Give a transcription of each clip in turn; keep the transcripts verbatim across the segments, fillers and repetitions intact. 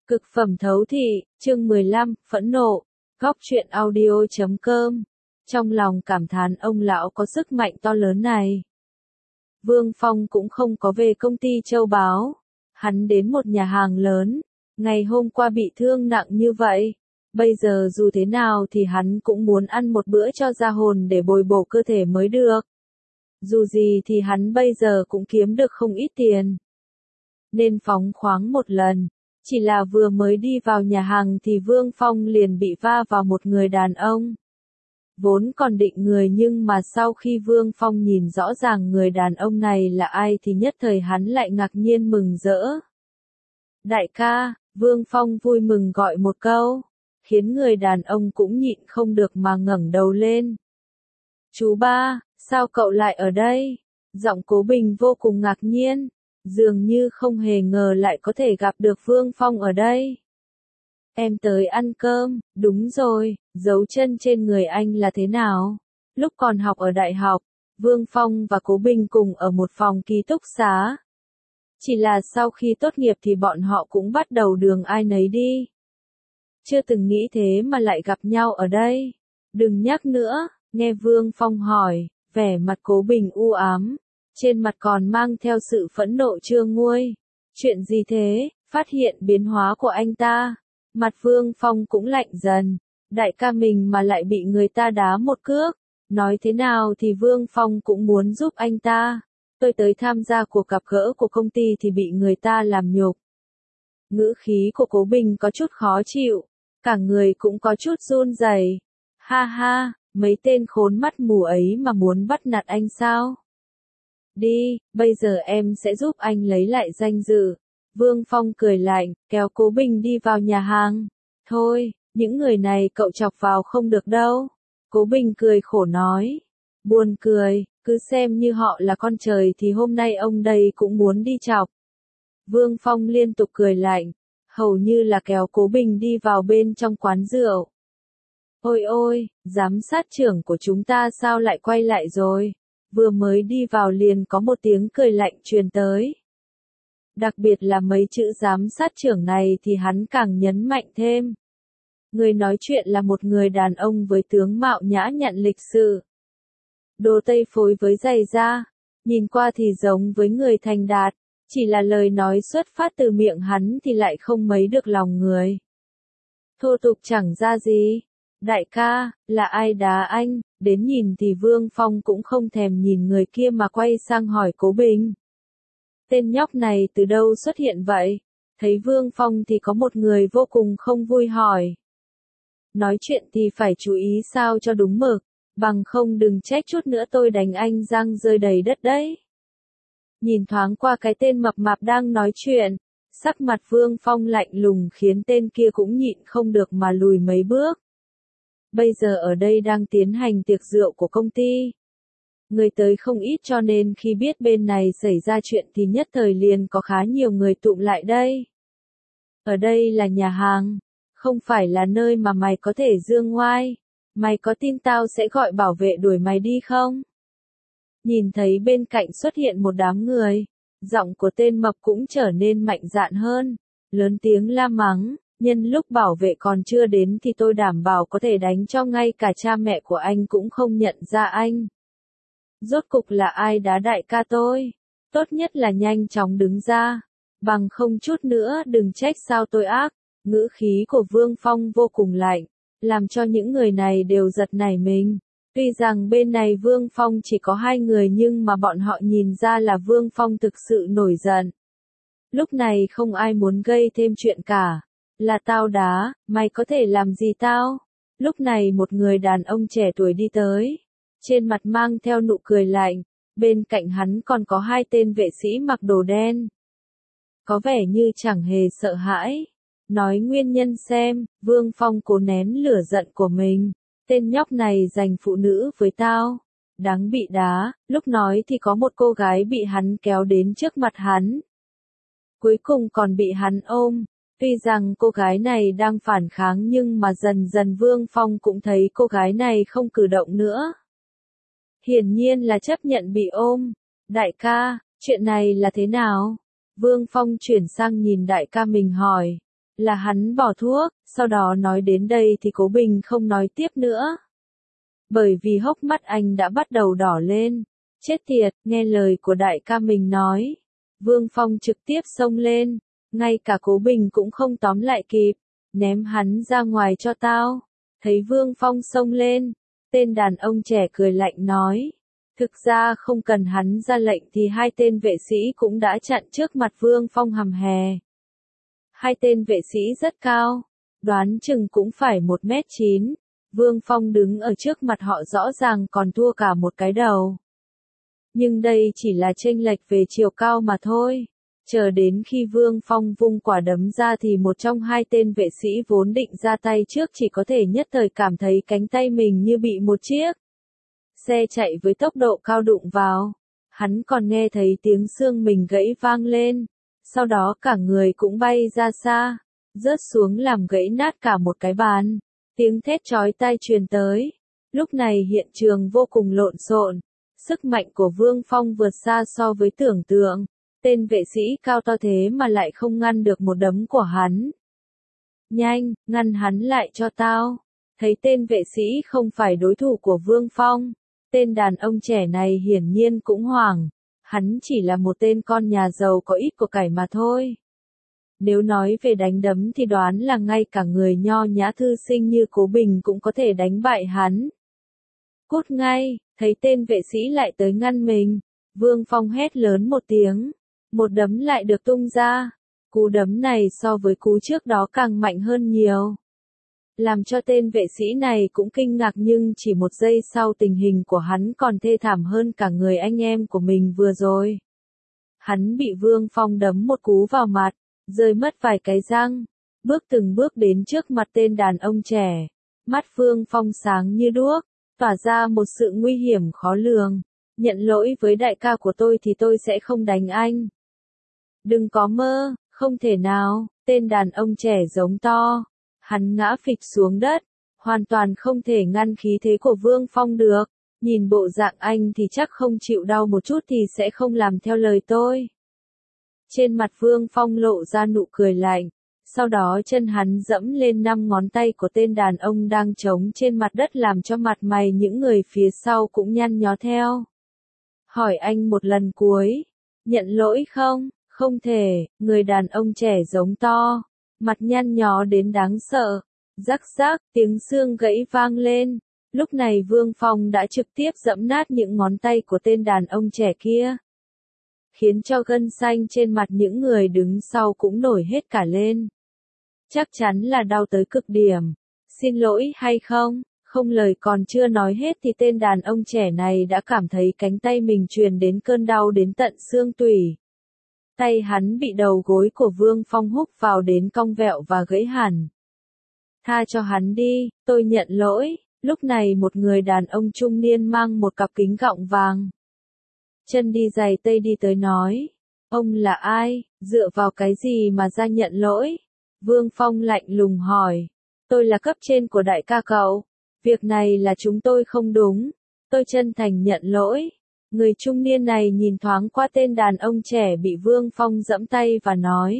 Cực phẩm thấu thị, chương mười lăm, phẫn nộ, góc truyện audio chấm com. Trong lòng cảm thán ông lão có sức mạnh to lớn này. Vương Phong cũng không có về công ty châu báu. Hắn đến một nhà hàng lớn, ngày hôm qua bị thương nặng như vậy. Bây giờ dù thế nào thì hắn cũng muốn ăn một bữa cho ra hồn để bồi bổ cơ thể mới được. Dù gì thì hắn bây giờ cũng kiếm được không ít tiền. Nên phóng khoáng một lần. Chỉ là vừa mới đi vào nhà hàng thì Vương Phong liền bị va vào một người đàn ông. Vốn còn định người nhưng mà sau khi Vương Phong nhìn rõ ràng người đàn ông này là ai thì nhất thời hắn lại ngạc nhiên mừng rỡ. Đại ca, Vương Phong vui mừng gọi một câu, khiến người đàn ông cũng nhịn không được mà ngẩng đầu lên. Chú ba, sao cậu lại ở đây? Giọng Cố Bình vô cùng ngạc nhiên. Dường như không hề ngờ lại có thể gặp được Vương Phong ở đây. Em tới ăn cơm, đúng rồi, dấu chân trên người anh là thế nào? Lúc còn học ở đại học, Vương Phong và Cố Bình cùng ở một phòng ký túc xá. Chỉ là sau khi tốt nghiệp thì bọn họ cũng bắt đầu đường ai nấy đi. Chưa từng nghĩ thế mà lại gặp nhau ở đây. Đừng nhắc nữa, nghe Vương Phong hỏi, vẻ mặt Cố Bình u ám. Trên mặt còn mang theo sự phẫn nộ chưa nguôi. Chuyện gì thế? Phát hiện biến hóa của anh ta. Mặt Vương Phong cũng lạnh dần. Đại ca mình mà lại bị người ta đá một cước. Nói thế nào thì Vương Phong cũng muốn giúp anh ta. Tôi tới tham gia cuộc gặp gỡ của công ty thì bị người ta làm nhục. Ngữ khí của Cố Bình có chút khó chịu. Cả người cũng có chút run rẩy. Ha ha, mấy tên khốn mắt mù ấy mà muốn bắt nạt anh sao? Đi, bây giờ em sẽ giúp anh lấy lại danh dự. Vương Phong cười lạnh, kéo Cố Bình đi vào nhà hàng. Thôi, những người này cậu chọc vào không được đâu. Cố Bình cười khổ nói. Buồn cười, cứ xem như họ là con trời thì hôm nay ông đây cũng muốn đi chọc. Vương Phong liên tục cười lạnh, hầu như là kéo Cố Bình đi vào bên trong quán rượu. Ôi ôi, giám sát trưởng của chúng ta sao lại quay lại rồi? Vừa mới đi vào liền có một tiếng cười lạnh truyền tới. Đặc biệt là mấy chữ giám sát trưởng này thì hắn càng nhấn mạnh thêm. Người nói chuyện là một người đàn ông với tướng mạo nhã nhặn lịch sự. Đồ tây phối với giày da, nhìn qua thì giống với người thành đạt, chỉ là lời nói xuất phát từ miệng hắn thì lại không mấy được lòng người. Thô tục chẳng ra gì. Đại ca, là ai đá anh? Đến nhìn thì Vương Phong cũng không thèm nhìn người kia mà quay sang hỏi Cố Bình. Tên nhóc này từ đâu xuất hiện vậy? Thấy Vương Phong thì có một người vô cùng không vui hỏi. Nói chuyện thì phải chú ý sao cho đúng mực, bằng không đừng trách chút nữa tôi đánh anh răng rơi đầy đất đấy. Nhìn thoáng qua cái tên mập mạp đang nói chuyện, sắc mặt Vương Phong lạnh lùng khiến tên kia cũng nhịn không được mà lùi mấy bước. Bây giờ ở đây đang tiến hành tiệc rượu của công ty. Người tới không ít cho nên khi biết bên này xảy ra chuyện thì nhất thời liền có khá nhiều người tụm lại đây. Ở đây là nhà hàng, không phải là nơi mà mày có thể dương ngoai. Mày có tin tao sẽ gọi bảo vệ đuổi mày đi không? Nhìn thấy bên cạnh xuất hiện một đám người, giọng của tên mập cũng trở nên mạnh dạn hơn, lớn tiếng la mắng. Nhân lúc bảo vệ còn chưa đến thì tôi đảm bảo có thể đánh cho ngay cả cha mẹ của anh cũng không nhận ra anh. Rốt cục là ai đá đại ca tôi? Tốt nhất là nhanh chóng đứng ra. Bằng không chút nữa đừng trách sao tôi ác. Ngữ khí của Vương Phong vô cùng lạnh, làm cho những người này đều giật nảy mình. Tuy rằng bên này Vương Phong chỉ có hai người nhưng mà bọn họ nhìn ra là Vương Phong thực sự nổi giận. Lúc này không ai muốn gây thêm chuyện cả. Là tao đá, mày có thể làm gì tao? Lúc này một người đàn ông trẻ tuổi đi tới. Trên mặt mang theo nụ cười lạnh. Bên cạnh hắn còn có hai tên vệ sĩ mặc đồ đen. Có vẻ như chẳng hề sợ hãi. Nói nguyên nhân xem, Vương Phong cố nén lửa giận của mình. Tên nhóc này giành phụ nữ với tao. Đáng bị đá, lúc nói thì có một cô gái bị hắn kéo đến trước mặt hắn. Cuối cùng còn bị hắn ôm. Tuy rằng cô gái này đang phản kháng nhưng mà dần dần Vương Phong cũng thấy cô gái này không cử động nữa. Hiển nhiên là chấp nhận bị ôm. Đại ca, chuyện này là thế nào? Vương Phong chuyển sang nhìn đại ca mình hỏi. Là hắn bỏ thuốc, sau đó nói đến đây thì Cố Bình không nói tiếp nữa. Bởi vì hốc mắt anh đã bắt đầu đỏ lên. Chết tiệt, nghe lời của đại ca mình nói. Vương Phong trực tiếp xông lên, ngay cả Cố Bình cũng không tóm lại kịp, ném hắn ra ngoài cho tao. Thấy Vương Phong xông lên, tên đàn ông trẻ cười lạnh nói. Thực ra không cần hắn ra lệnh thì hai tên vệ sĩ cũng đã chặn trước mặt Vương Phong hầm hè. Hai tên vệ sĩ rất cao, đoán chừng cũng phải một mét chín. Vương Phong đứng ở trước mặt họ rõ ràng còn thua cả một cái đầu. Nhưng đây chỉ là chênh lệch về chiều cao mà thôi. Chờ đến khi Vương Phong vung quả đấm ra thì một trong hai tên vệ sĩ vốn định ra tay trước chỉ có thể nhất thời cảm thấy cánh tay mình như bị một chiếc xe chạy với tốc độ cao đụng vào. Hắn còn nghe thấy tiếng xương mình gãy vang lên. Sau đó cả người cũng bay ra xa, rớt xuống làm gãy nát cả một cái bàn. Tiếng thét chói tai truyền tới. Lúc này hiện trường vô cùng lộn xộn. Sức mạnh của Vương Phong vượt xa so với tưởng tượng. Tên vệ sĩ cao to thế mà lại không ngăn được một đấm của hắn. Nhanh, ngăn hắn lại cho tao. Thấy tên vệ sĩ không phải đối thủ của Vương Phong. Tên đàn ông trẻ này hiển nhiên cũng hoảng. Hắn chỉ là một tên con nhà giàu có ít của cải mà thôi. Nếu nói về đánh đấm thì đoán là ngay cả người nho nhã thư sinh như Cố Bình cũng có thể đánh bại hắn. Cút ngay, thấy tên vệ sĩ lại tới ngăn mình. Vương Phong hét lớn một tiếng. Một đấm lại được tung ra. Cú đấm này so với cú trước đó càng mạnh hơn nhiều. Làm cho tên vệ sĩ này cũng kinh ngạc nhưng chỉ một giây sau tình hình của hắn còn thê thảm hơn cả người anh em của mình vừa rồi. Hắn bị Vương Phong đấm một cú vào mặt, rơi mất vài cái răng, bước từng bước đến trước mặt tên đàn ông trẻ. Mắt Vương Phong sáng như đuốc, tỏa ra một sự nguy hiểm khó lường. Nhận lỗi với đại ca của tôi thì tôi sẽ không đánh anh. Đừng có mơ, không thể nào, tên đàn ông trẻ giống to. Hắn ngã phịch xuống đất, hoàn toàn không thể ngăn khí thế của Vương Phong được. Nhìn bộ dạng anh thì chắc không chịu đau một chút thì sẽ không làm theo lời tôi. Trên mặt Vương Phong lộ ra nụ cười lạnh, sau đó chân hắn dẫm lên năm ngón tay của tên đàn ông đang trống trên mặt đất làm cho mặt mày những người phía sau cũng nhăn nhó theo. Hỏi anh một lần cuối, nhận lỗi không? Không thể, người đàn ông trẻ giống to, mặt nhăn nhó đến đáng sợ. Rắc rắc, tiếng xương gãy vang lên. Lúc này Vương Phong đã trực tiếp giẫm nát những ngón tay của tên đàn ông trẻ kia, khiến cho gân xanh trên mặt những người đứng sau cũng nổi hết cả lên. Chắc chắn là đau tới cực điểm. Xin lỗi hay không? Không lời còn chưa nói hết thì tên đàn ông trẻ này đã cảm thấy cánh tay mình truyền đến cơn đau đến tận xương tủy. Tay hắn bị đầu gối của Vương Phong húc vào đến cong vẹo và gãy hẳn. Tha cho hắn đi, tôi nhận lỗi. Lúc này một người đàn ông trung niên mang một cặp kính gọng vàng, chân đi giày tây đi tới nói. Ông là ai, dựa vào cái gì mà ra nhận lỗi? Vương Phong lạnh lùng hỏi. Tôi là cấp trên của đại ca cậu. Việc này là chúng tôi không đúng. Tôi chân thành nhận lỗi. Người trung niên này nhìn thoáng qua tên đàn ông trẻ bị Vương Phong giẫm tay và nói.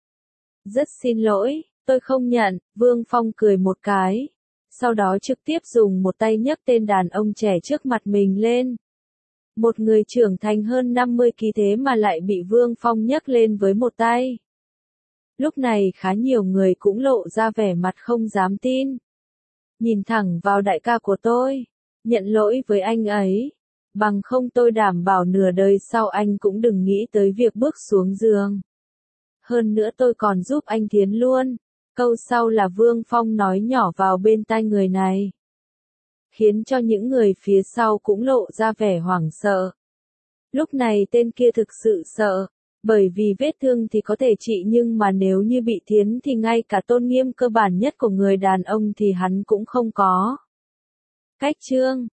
Rất xin lỗi, tôi không nhận. Vương Phong cười một cái. Sau đó trực tiếp dùng một tay nhấc tên đàn ông trẻ trước mặt mình lên. Một người trưởng thành hơn năm mươi ki lô gam thế mà lại bị Vương Phong nhấc lên với một tay. Lúc này khá nhiều người cũng lộ ra vẻ mặt không dám tin. Nhìn thẳng vào đại ca của tôi, nhận lỗi với anh ấy. Bằng không tôi đảm bảo nửa đời sau anh cũng đừng nghĩ tới việc bước xuống giường. Hơn nữa tôi còn giúp anh Thiến luôn. Câu sau là Vương Phong nói nhỏ vào bên tai người này, khiến cho những người phía sau cũng lộ ra vẻ hoảng sợ. Lúc này tên kia thực sự sợ, bởi vì vết thương thì có thể trị nhưng mà nếu như bị thiến thì ngay cả tôn nghiêm cơ bản nhất của người đàn ông thì hắn cũng không có. Cách chương